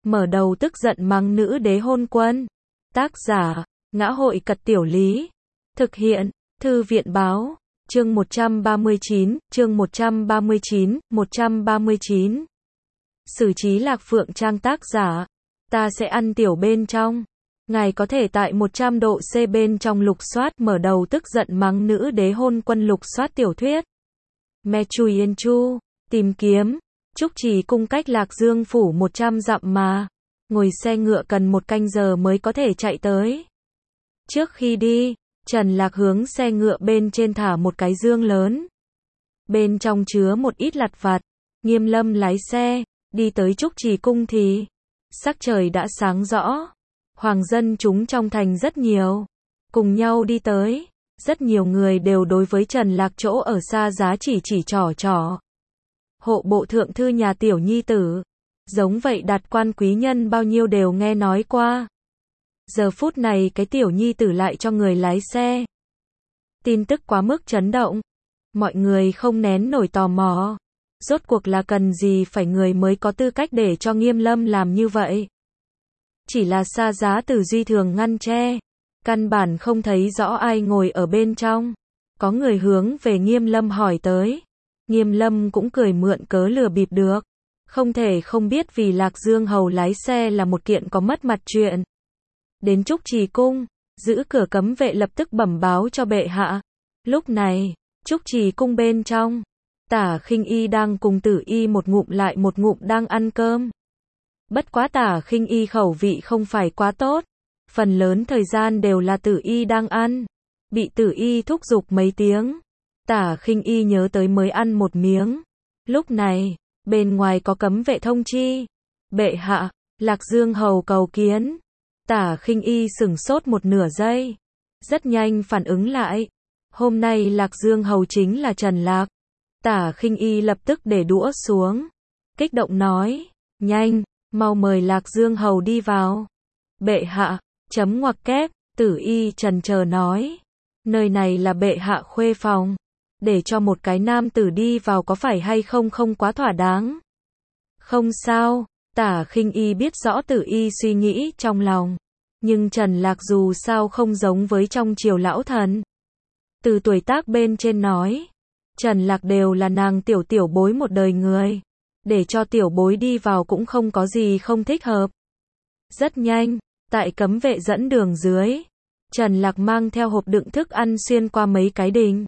mở đầu tức giận mắng nữ đế hôn quân. Tác giả, Ngã hội Cật Tiểu Lý. Thực hiện, Thư viện Báo. Chương 139, chương 139. Sử trí Lạc Phượng Trang. Tác giả, ta sẽ ăn tiểu bên trong. Ngài có thể tại 100 độ C bên trong lục soát mở đầu tức giận mắng nữ đế hôn quân lục soát tiểu thuyết. Me Chui Yên Chu, tìm kiếm. Trúc Trì cung cách Lạc Dương phủ 100 dặm mà. Ngồi xe ngựa cần 1 canh giờ mới có thể chạy tới. Trước khi đi, Trần Lạc hướng xe ngựa bên trên thả một cái dương lớn. Bên trong chứa một ít lặt vặt. Nghiêm Lâm lái xe, đi tới Trúc Trì cung thì sắc trời đã sáng rõ. Hoàng dân chúng trong thành rất nhiều. Cùng nhau đi tới. Rất nhiều người đều đối với Trần Lạc chỗ ở xa giá chỉ trỏ. Hộ bộ thượng thư nhà tiểu nhi tử. Giống vậy đạt quan quý nhân bao nhiêu đều nghe nói qua. Giờ phút này cái tiểu nhi tử lại cho người lái xe. Tin tức quá mức chấn động. Mọi người không nén nổi tò mò. Rốt cuộc là cần gì phải người mới có tư cách để cho Nghiêm Lâm làm như vậy. Chỉ là xa giá Tử Duy thường ngăn che. Căn bản không thấy rõ ai ngồi ở bên trong. Có người hướng về Nghiêm Lâm hỏi tới. Nghiêm Lâm cũng cười mượn cớ lừa bịp được. Không thể không biết vì Lạc Dương hầu lái xe là một kiện có mất mặt chuyện. Đến Trúc Trì cung, giữ cửa cấm vệ lập tức bẩm báo cho bệ hạ. Lúc này, Trúc Trì cung bên trong, Tả Khinh Y đang cùng Tử Y một ngụm lại một ngụm đang ăn cơm. Bất quá Tả Khinh Y khẩu vị không phải quá tốt, phần lớn thời gian đều là Tử Y đang ăn, bị Tử Y thúc giục mấy tiếng. Tả Khinh Y nhớ tới mới ăn một miếng. Lúc này, bên ngoài có cấm vệ thông chi. Bệ hạ, Lạc Dương hầu cầu kiến. Tả Khinh Y sửng sốt một nửa giây. Rất nhanh phản ứng lại. Hôm nay Lạc Dương hầu chính là Trần Lạc. Tả Khinh Y lập tức để đũa xuống. Kích động nói. Nhanh, mau mời Lạc Dương hầu đi vào. Bệ hạ, chấm ngoặc kép. Tử Y chần chờ nói. Nơi này là bệ hạ khuê phòng. Để cho một cái nam tử đi vào có phải hay không không quá thỏa đáng. Không sao, Tả Khinh Y biết rõ Tử Y suy nghĩ trong lòng. Nhưng Trần Lạc dù sao không giống với trong triều lão thần. Từ tuổi tác bên trên nói, Trần Lạc đều là nàng tiểu bối một đời người. Để cho tiểu bối đi vào cũng không có gì không thích hợp. Rất nhanh, tại cấm vệ dẫn đường dưới, Trần Lạc mang theo hộp đựng thức ăn xuyên qua mấy cái đình.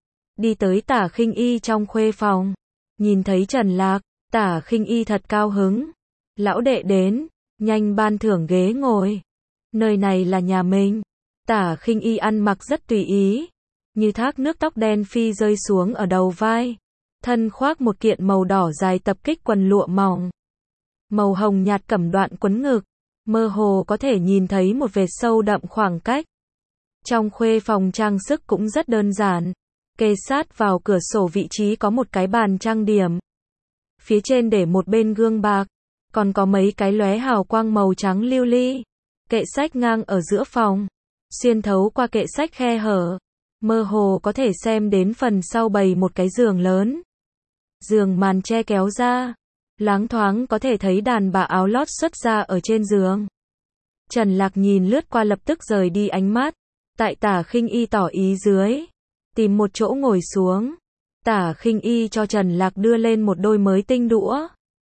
Đi tới Tả Khinh Y trong khuê phòng. Nhìn thấy Trần Lạc, Tả Khinh Y thật cao hứng. Lão đệ đến, nhanh ban thưởng ghế ngồi. Nơi này là nhà mình. Tả Khinh Y ăn mặc rất tùy ý. Như thác nước tóc đen phi rơi xuống ở đầu vai. Thân khoác một kiện màu đỏ dài tập kích quần lụa mỏng. Màu hồng nhạt cẩm đoạn quấn ngực. Mơ hồ có thể nhìn thấy một vệt sâu đậm khoảng cách. Trong khuê phòng trang sức cũng rất đơn giản. Kê sát vào cửa sổ vị trí có một cái bàn trang điểm. Phía trên để một bên gương bạc. Còn có mấy cái lóe hào quang màu trắng lưu ly. Kệ sách ngang ở giữa phòng. Xuyên thấu qua kệ sách khe hở. Mơ hồ có thể xem đến phần sau bày một cái giường lớn. Giường màn che kéo ra. Loáng thoáng có thể thấy đàn bà áo lót xuất ra ở trên giường. Trần Lạc nhìn lướt qua lập tức rời đi ánh mắt. Tại Tả Khinh Y tỏ ý dưới. Tìm một chỗ ngồi xuống. Tả Khinh Y cho Trần Lạc đưa lên một đôi mới tinh đũa.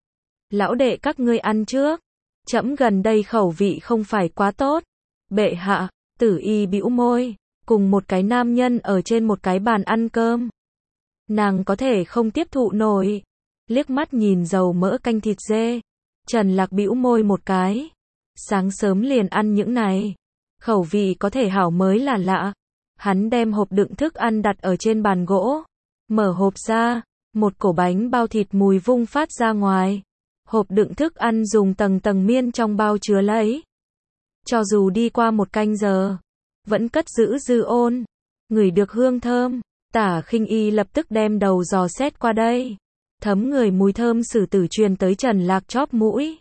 Lão đệ các ngươi ăn trước. Trẫm gần đây khẩu vị không phải quá tốt. Bệ hạ, Tử Y bĩu môi. Cùng một cái nam nhân ở trên một cái bàn ăn cơm. Nàng có thể không tiếp thụ nổi. Liếc mắt nhìn dầu mỡ canh thịt dê. Trần Lạc bĩu môi một cái. Sáng sớm liền ăn những này. Khẩu vị có thể hảo mới là lạ. Hắn đem hộp đựng thức ăn đặt ở trên bàn gỗ. Mở hộp ra. Một cổ bánh bao thịt mùi vung phát ra ngoài. Hộp đựng thức ăn dùng tầng miên trong bao chứa lấy. Cho dù đi qua 1 canh giờ. Vẫn cất giữ dư ôn. Ngửi được hương thơm. Tả Khinh Y lập tức đem đầu dò xét qua đây. Thấm người mùi thơm sử tử truyền tới Trần Lạc chóp mũi.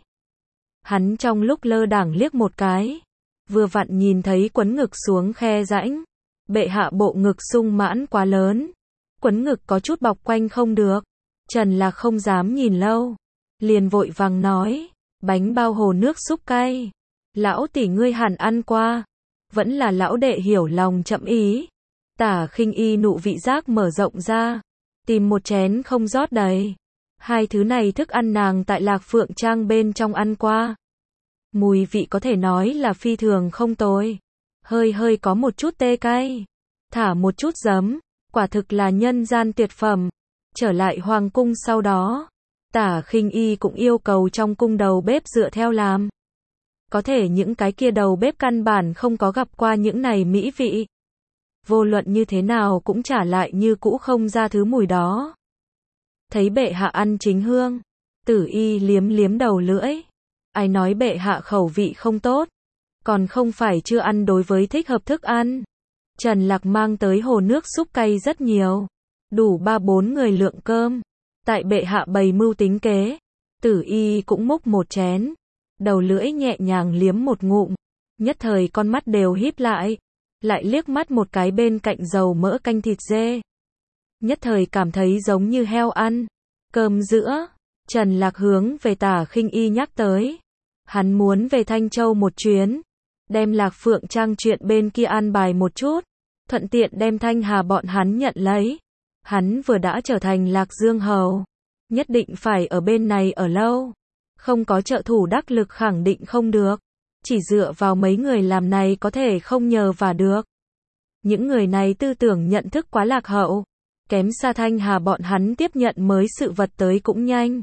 Hắn trong lúc lơ đảng liếc một cái. Vừa vặn nhìn thấy quấn ngực xuống khe rãnh. Bệ hạ bộ ngực sung mãn quá lớn. Quấn ngực có chút bọc quanh không được. Trần Lạc không dám nhìn lâu. Liền vội vàng nói. Bánh bao hồ nước súp cay. Lão tỷ ngươi hẳn ăn qua. Vẫn là lão đệ hiểu lòng chậm ý. Tả Khinh Y nụ vị giác mở rộng ra. Tìm một chén không rót đầy. Hai thứ này thức ăn nàng tại Lạc Phượng Trang bên trong ăn qua. Mùi vị có thể nói là phi thường không tồi. Hơi hơi có một chút tê cay. Thả một chút giấm. Quả thực là nhân gian tuyệt phẩm. Trở lại hoàng cung sau đó. Tả Khinh Y cũng yêu cầu trong cung đầu bếp dựa theo làm. Có thể những cái kia đầu bếp căn bản không có gặp qua những này mỹ vị. Vô luận như thế nào cũng trả lại như cũ không ra thứ mùi đó. Thấy bệ hạ ăn chính hương. Tử Y liếm liếm đầu lưỡi. Ai nói bệ hạ khẩu vị không tốt. Còn không phải chưa ăn đối với thích hợp thức ăn. Trần Lạc mang tới hồ nước súp cay rất nhiều. Đủ 3-4 người lượng cơm. Tại bệ hạ bày mưu tính kế. Tử Y cũng múc một chén. Đầu lưỡi nhẹ nhàng liếm một ngụm. Nhất thời con mắt đều híp lại. Lại liếc mắt một cái bên cạnh dầu mỡ canh thịt dê. Nhất thời cảm thấy giống như heo ăn. Cơm giữa. Trần Lạc hướng về Tả Khinh Y nhắc tới. Hắn muốn về Thanh Châu một chuyến. Đem Lạc Phượng Trang chuyện bên kia an bài một chút. Thuận tiện đem Thanh Hà bọn hắn nhận lấy. Hắn vừa đã trở thành Lạc Dương hầu. Nhất định phải ở bên này ở lâu. Không có trợ thủ đắc lực khẳng định không được. Chỉ dựa vào mấy người làm này có thể không nhờ vả được. Những người này tư tưởng nhận thức quá lạc hậu. Kém xa Thanh Hà bọn hắn tiếp nhận mới sự vật tới cũng nhanh.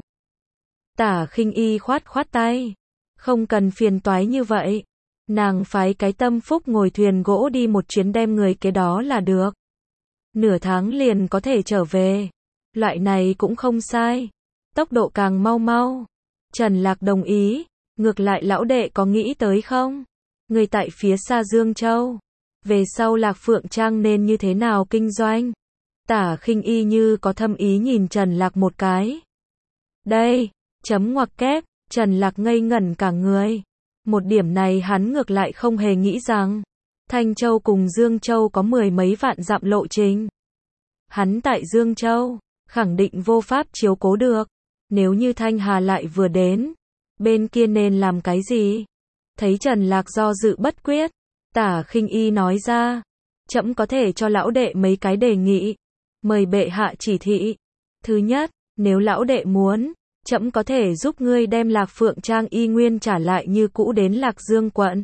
Tả Khinh Y khoát khoát tay. Không cần phiền toái như vậy. Nàng phái cái Tâm Phúc ngồi thuyền gỗ đi một chuyến đem người kế đó là được. Nửa tháng liền có thể trở về. Loại này cũng không sai. Tốc độ càng mau mau. Trần Lạc đồng ý. Ngược lại lão đệ có nghĩ tới không? Người tại phía xa Dương Châu. Về sau Lạc Phượng Trang nên như thế nào kinh doanh? Tả Khinh Y như có thâm ý nhìn Trần Lạc một cái. Đây, chấm ngoặc kép, Trần Lạc ngây ngẩn cả người. Một điểm này hắn ngược lại không hề nghĩ rằng Thanh Châu cùng Dương Châu có 10 mấy vạn dặm lộ trình. Hắn tại Dương Châu, khẳng định vô pháp chiếu cố được. Nếu như Thanh Hà lại vừa đến, bên kia nên làm cái gì? Thấy Trần Lạc do dự bất quyết, Tả Khinh Y nói ra, trẫm có thể cho lão đệ mấy cái đề nghị, mời bệ hạ chỉ thị. Thứ nhất, nếu lão đệ muốn, trẫm có thể giúp ngươi đem Lạc Phượng Trang y nguyên trả lại như cũ đến Lạc Dương quận.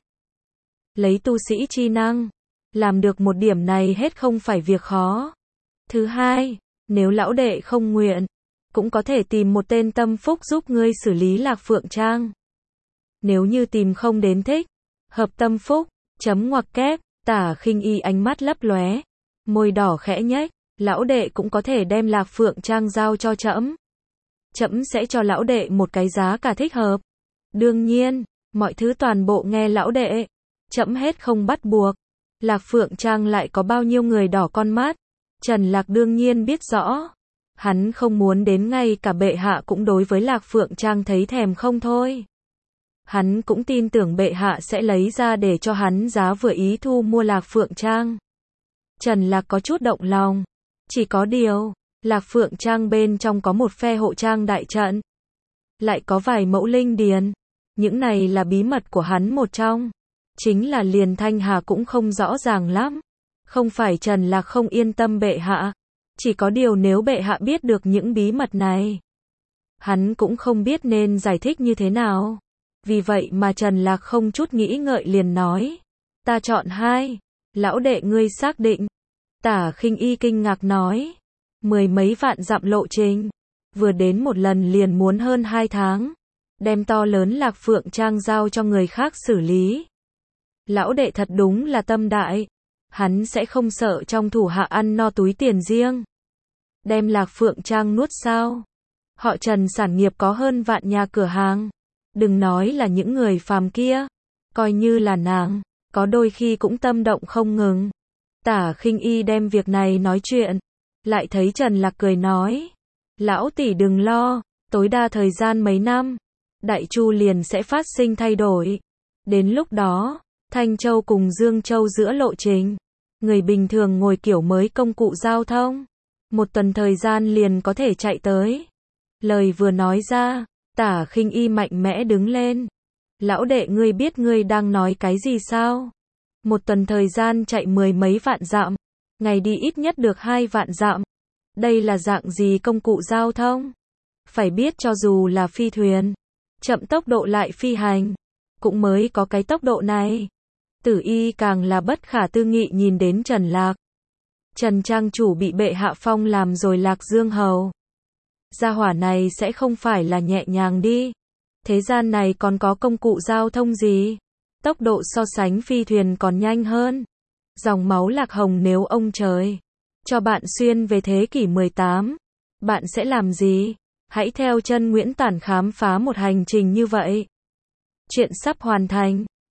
Lấy tu sĩ chi năng, làm được một điểm này hết không phải việc khó. Thứ hai, nếu lão đệ không nguyện, cũng có thể tìm một tên Tâm Phúc giúp ngươi xử lý Lạc Phượng Trang. Nếu như tìm không đến thích, hợp Tâm Phúc, chấm ngoặc kép, Tả Khinh Y ánh mắt lấp lóe, môi đỏ khẽ nhếch, lão đệ cũng có thể đem Lạc Phượng Trang giao cho trẫm. Trẫm sẽ cho lão đệ một cái giá cả thích hợp. Đương nhiên, mọi thứ toàn bộ nghe lão đệ. Trẫm hết không bắt buộc. Lạc Phượng Trang lại có bao nhiêu người đỏ con mắt. Trần Lạc đương nhiên biết rõ. Hắn không muốn đến ngay cả bệ hạ cũng đối với Lạc Phượng Trang thấy thèm không thôi. Hắn cũng tin tưởng bệ hạ sẽ lấy ra để cho hắn giá vừa ý thu mua Lạc Phượng Trang. Trần Lạc có chút động lòng. Chỉ có điều, Lạc Phượng Trang bên trong có một phe hộ trang đại trận. Lại có vài mẫu linh điền. Những này là bí mật của hắn một trong. Chính là liền Thanh Hà cũng không rõ ràng lắm. Không phải Trần Lạc không yên tâm bệ hạ. Chỉ có điều nếu bệ hạ biết được những bí mật này, hắn cũng không biết nên giải thích như thế nào. Vì vậy mà Trần Lạc không chút nghĩ ngợi liền nói. Ta chọn 2. Lão đệ ngươi xác định. Tả Khinh Y kinh ngạc nói. 10 mấy vạn dặm lộ trình. Vừa đến một lần liền muốn hơn 2 tháng. Đem to lớn Lạc Phượng Trang giao cho người khác xử lý. Lão đệ thật đúng là tâm đại. Hắn sẽ không sợ trong thủ hạ ăn no túi tiền riêng. Đem Lạc Phượng Trang nuốt sao? Họ Trần sản nghiệp có hơn vạn nhà cửa hàng. Đừng nói là những người phàm kia. Coi như là nàng, có đôi khi cũng tâm động không ngừng. Tả Khinh Y đem việc này nói chuyện. Lại thấy Trần Lạc cười nói. Lão tỷ đừng lo, tối đa thời gian mấy năm. Đại Chu liền sẽ phát sinh thay đổi. Đến lúc đó, Thanh Châu cùng Dương Châu giữa lộ trình. Người bình thường ngồi kiểu mới công cụ giao thông. 1 tuần thời gian liền có thể chạy tới. Lời vừa nói ra, Tả Khinh Y mạnh mẽ đứng lên. Lão đệ, ngươi biết ngươi đang nói cái gì sao? Một tuần thời gian chạy 10 mấy vạn dặm, ngày đi ít nhất được 2 vạn dặm. Đây là dạng gì công cụ giao thông? Phải biết cho dù là phi thuyền, chậm tốc độ lại phi hành, cũng mới có cái tốc độ này. Tử Y càng là bất khả tư nghị nhìn đến Trần Lạc. Trần trang chủ bị bệ hạ phong làm rồi Lạc Dương hầu. Gia hỏa này sẽ không phải là nhẹ nhàng đi. Thế gian này còn có công cụ giao thông gì? Tốc độ so sánh phi thuyền còn nhanh hơn. Dòng máu Lạc Hồng, nếu ông trời cho bạn xuyên về thế kỷ 18, bạn sẽ làm gì? Hãy theo chân Nguyễn Tản khám phá một hành trình như vậy. Chuyện sắp hoàn thành.